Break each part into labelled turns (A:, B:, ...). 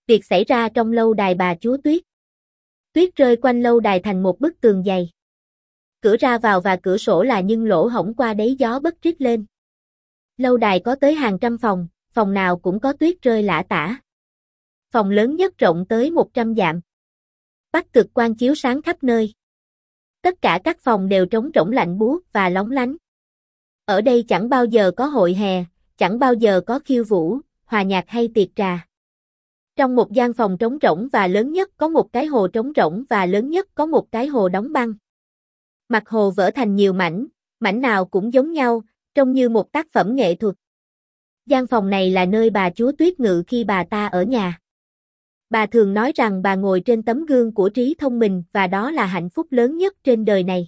A: Việc xảy ra trong lâu đài bà chúa Tuyết. Tuyết rơi quanh lâu đài thành một bức tường dày. Cửa ra vào và cửa sổ là những lỗ hổng qua đấy gió bấc rít lên. Lâu đài có tới hàng trăm phòng, phòng nào cũng có tuyết rơi lả tả. Phòng lớn nhất rộng tới 100 dặm. Bắc cực quang chiếu sáng khắp nơi. Tất cả các phòng đều trống rỗng lạnh buốt và lóng lánh. Ở đây chẳng bao giờ có hội hè, chẳng bao giờ có khiêu vũ, hòa nhạc hay tiệc trà. Trong một gian phòng trống rỗng và lớn nhất có một cái hồ trống rỗng và lớn nhất có một cái hồ đóng băng. Mặt hồ vỡ thành nhiều mảnh, mảnh nào cũng giống nhau, trông như một tác phẩm nghệ thuật. Gian phòng này là nơi bà chúa Tuyết ngự khi bà ta ở nhà. Bà thường nói rằng bà ngồi trên tấm gương của trí thông minh và đó là hạnh phúc lớn nhất trên đời này.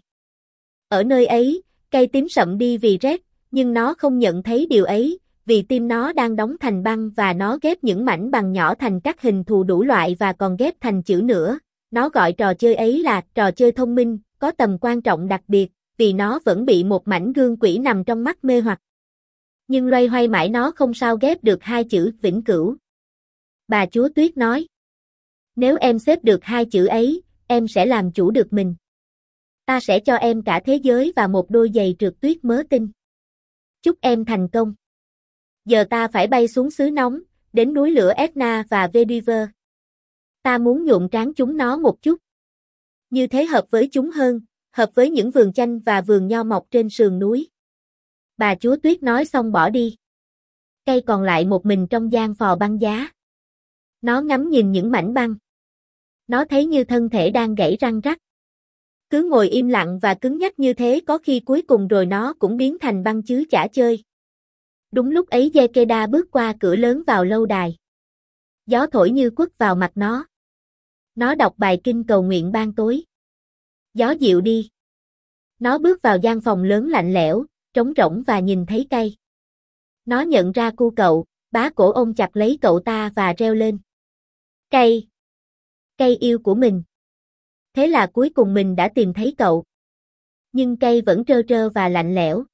A: Ở nơi ấy, cây tím sậm đi vì rét, nhưng nó không nhận thấy điều ấy, vì tim nó đang đóng thành băng và nó ghép những mảnh bằng nhỏ thành các hình thù đủ loại và còn ghép thành chữ nữa. Nó gọi trò chơi ấy là trò chơi thông minh, có tầm quan trọng đặc biệt, vì nó vẫn bị một mảnh gương quỷ nằm trong mắt mê hoặc. Nhưng loay hoay mãi nó không sao ghép được hai chữ vĩnh cửu. Bà chúa Tuyết nói. Nếu em xếp được hai chữ ấy, em sẽ làm chủ được mình. Ta sẽ cho em cả thế giới và một đôi giày trượt tuyết mớ tinh. Chúc em thành công. Giờ ta phải bay xuống xứ nóng, đến núi lửa Etna và Vetiver. Ta muốn nhuộm trán chúng nó một chút. Như thế hợp với chúng hơn, hợp với những vườn chanh và vườn nho mọc trên sườn núi. Bà chúa Tuyết nói xong bỏ đi. Cây còn lại một mình trong gian phò băng giá. Nó ngắm nhìn những mảnh băng. Nó thấy như thân thể đang gãy răng rắc. Cứ ngồi im lặng và cứng nhắc như thế có khi cuối cùng rồi nó cũng biến thành băng chứ chả chơi. Đúng lúc ấy Gekeda bước qua cửa lớn vào lâu đài. Gió thổi như quất vào mặt nó. Nó đọc bài kinh cầu nguyện ban tối. Gió dịu đi. Nó bước vào gian phòng lớn lạnh lẽo, trống rỗng và nhìn thấy cây. Nó nhận ra cu cậu, bá cổ ôm chặt lấy cậu ta và reo lên. Cây! Cây yêu của mình. Thế là cuối cùng mình đã tìm thấy cậu. Nhưng cây vẫn trơ trơ và lạnh lẽo.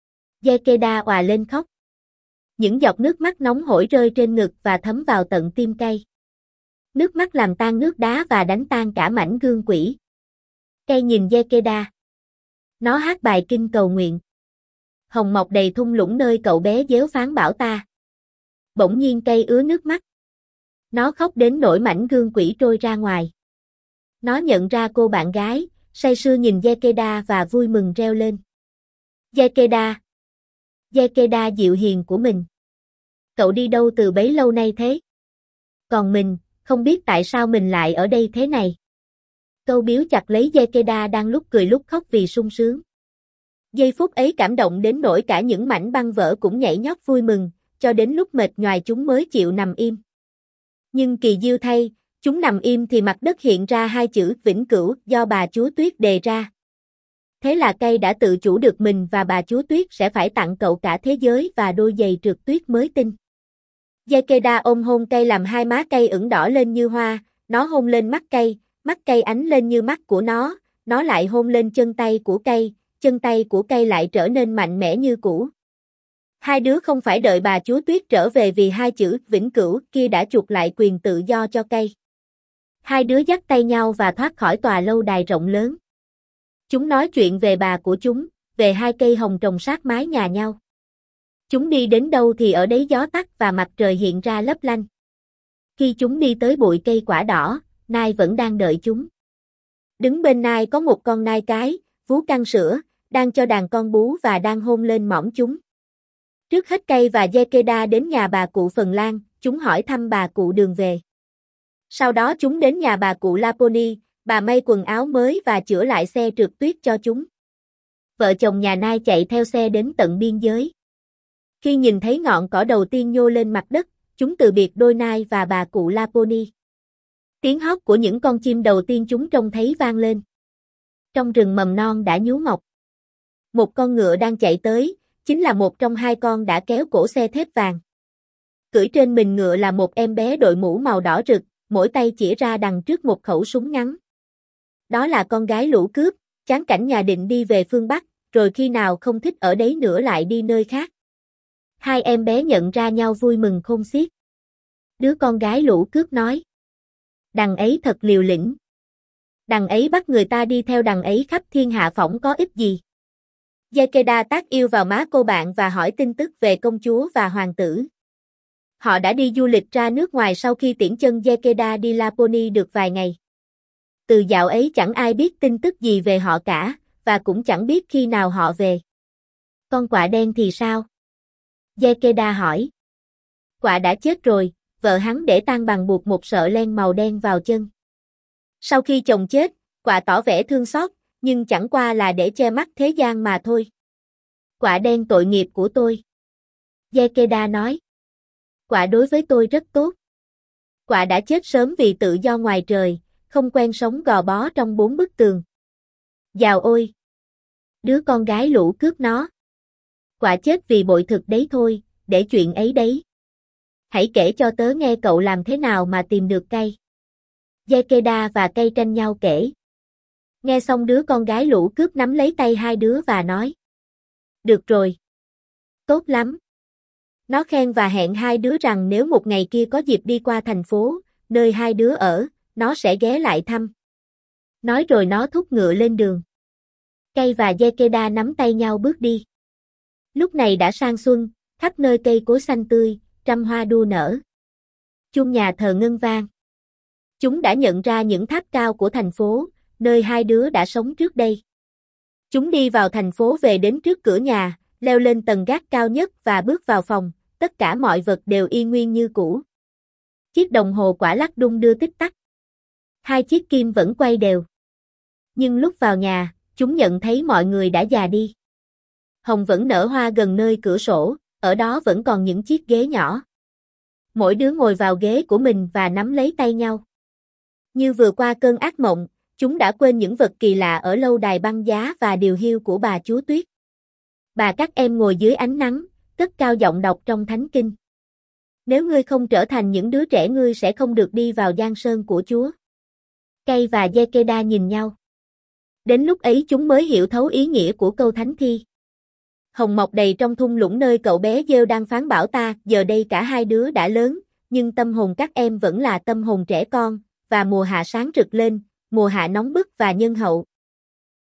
A: Gekeda òa lên khóc. Những giọt nước mắt nóng hổi rơi trên ngực và thấm vào tận tim cây. Nước mắt làm tan nước đá và đánh tan cả mảnh gương quỷ. Cây nhìn Gekeda. Nó hát bài kinh cầu nguyện. Hồng mọc đầy thung lũng nơi cậu bé déo phán bảo ta. Bỗng nhiên cây ứa nước mắt. Nó khóc đến nỗi mảnh gương quỷ trôi ra ngoài. Nó nhận ra cô bạn gái, say sưa nhìn Gekeda và vui mừng reo lên. Gekeda! Gekeda dịu hiền của mình. Cậu đi đâu từ bấy lâu nay thế? Còn mình, không biết tại sao mình lại ở đây thế này. Câu biếu chặt lấy Gekeda đang lúc cười lúc khóc vì sung sướng. Giây phút ấy cảm động đến nỗi cả những mảnh băng vỡ cũng nhảy nhót vui mừng, cho đến lúc mệt nhoài chúng mới chịu nằm im. Nhưng kỳ diêu thay, chúng nằm im thì mặt đất hiện ra hai chữ vĩnh cửu do bà chúa Tuyết đề ra. Thế là cây đã tự chủ được mình và bà chúa Tuyết sẽ phải tặng cậu cả thế giới và đôi giày trượt tuyết mới tinh. Gekeda ôm hôn cây làm hai má cây ửng đỏ lên như hoa, nó hôn lên mắt cây ánh lên như mắt của nó lại hôn lên chân tay của cây lại trở nên mạnh mẽ như cũ. Hai đứa không phải đợi bà chúa Tuyết trở về vì hai chữ vĩnh cửu kia đã chuộc lại quyền tự do cho cây. Hai đứa dắt tay nhau và thoát khỏi tòa lâu đài rộng lớn. Chúng nói chuyện về bà của chúng, về hai cây hồng trồng sát mái nhà nhau. Chúng đi đến đâu thì ở đấy gió tắt và mặt trời hiện ra lấp lánh. Khi chúng đi tới bụi cây quả đỏ, nai vẫn đang đợi chúng. Đứng bên nai có một con nai cái, vú căng sữa, đang cho đàn con bú và đang hôn lên mỏm chúng. Trước hết cây và Gekeda đến nhà bà cụ Phần Lan, chúng hỏi thăm bà cụ đường về. Sau đó chúng đến nhà bà cụ Laponi, bà may quần áo mới và chữa lại xe trượt tuyết cho chúng. Vợ chồng nhà nai chạy theo xe đến tận biên giới. Khi nhìn thấy ngọn cỏ đầu tiên nhô lên mặt đất, chúng từ biệt đôi nai và bà cụ Laponi. Tiếng hót của những con chim đầu tiên chúng trông thấy vang lên. Trong rừng mầm non đã nhú mọc. Một con ngựa đang chạy tới, chính là một trong hai con đã kéo cổ xe thép vàng. Cưỡi trên mình ngựa là một em bé đội mũ màu đỏ rực, mỗi tay chĩa ra đằng trước một khẩu súng ngắn. Đó là con gái lũ cướp, chán cảnh nhà định đi về phương Bắc, rồi khi nào không thích ở đấy nữa lại đi nơi khác. Hai em bé nhận ra nhau vui mừng khôn xiết. Đứa con gái lũ cướp nói. Đằng ấy thật liều lĩnh. Đằng ấy bắt người ta đi theo đằng ấy khắp thiên hạ phỏng có ích gì. Yakeda tác yêu vào má cô bạn và hỏi tin tức về công chúa và hoàng tử. Họ đã đi du lịch ra nước ngoài sau khi tiễn chân Yakeda đi Laponi được vài ngày. Từ dạo ấy chẳng ai biết tin tức gì về họ cả, và cũng chẳng biết khi nào họ về. Con quạ đen thì sao? Yakeda hỏi. Quạ đã chết rồi, vợ hắn để tang bằng buộc một sợi len màu đen vào chân. Sau khi chồng chết, quạ tỏ vẻ thương xót, nhưng chẳng qua là để che mắt thế gian mà thôi. Quạ đen tội nghiệp của tôi. Yakeda nói. Quạ đối với tôi rất tốt. Quạ đã chết sớm vì tự do ngoài trời, không quen sống gò bó trong 4 bức tường. Dào ôi! Đứa con gái lũ cướp nó. Quạ chết vì bội thực đấy thôi, để chuyện ấy đấy. Hãy kể cho tớ nghe cậu làm thế nào mà tìm được cây. Yakeda và cây tranh nhau kể. Nghe xong đứa con gái lũ cướp nắm lấy tay hai đứa và nói. Được rồi. Tốt lắm. Nó khen và hẹn hai đứa rằng nếu một ngày kia có dịp đi qua thành phố, nơi hai đứa ở, nó sẽ ghé lại thăm. Nói rồi nó thúc ngựa lên đường. Cây và Yakeda nắm tay nhau bước đi. Lúc này đã sang xuân, khắp nơi cây cối xanh tươi, trăm hoa đua nở. Chuông nhà thờ ngân vang. Chúng đã nhận ra những tháp cao của thành phố, nơi hai đứa đã sống trước đây. Chúng đi vào thành phố về đến trước cửa nhà, leo lên tầng gác cao nhất và bước vào phòng, tất cả mọi vật đều y nguyên như cũ. Chiếc đồng hồ quả lắc đung đưa tích tắc. Hai chiếc kim vẫn quay đều. Nhưng lúc vào nhà, chúng nhận thấy mọi người đã già đi. Hồng vẫn nở hoa gần nơi cửa sổ, ở đó vẫn còn những chiếc ghế nhỏ. Mỗi đứa ngồi vào ghế của mình và nắm lấy tay nhau. Như vừa qua cơn ác mộng, chúng đã quên những vật kỳ lạ ở lâu đài băng giá và điều hiu của bà chúa Tuyết. Bà các em ngồi dưới ánh nắng, cất cao giọng đọc trong thánh kinh. Nếu ngươi không trở thành những đứa trẻ ngươi sẽ không được đi vào giang sơn của Chúa. Cây và Yakeda nhìn nhau. Đến lúc ấy chúng mới hiểu thấu ý nghĩa của câu thánh thi. Hồng mọc đầy trong thung lũng nơi cậu bé Giêu đang phán bảo ta, giờ đây cả hai đứa đã lớn, nhưng tâm hồn các em vẫn là tâm hồn trẻ con, và mùa hạ sáng rực lên, mùa hạ nóng bức và nhân hậu,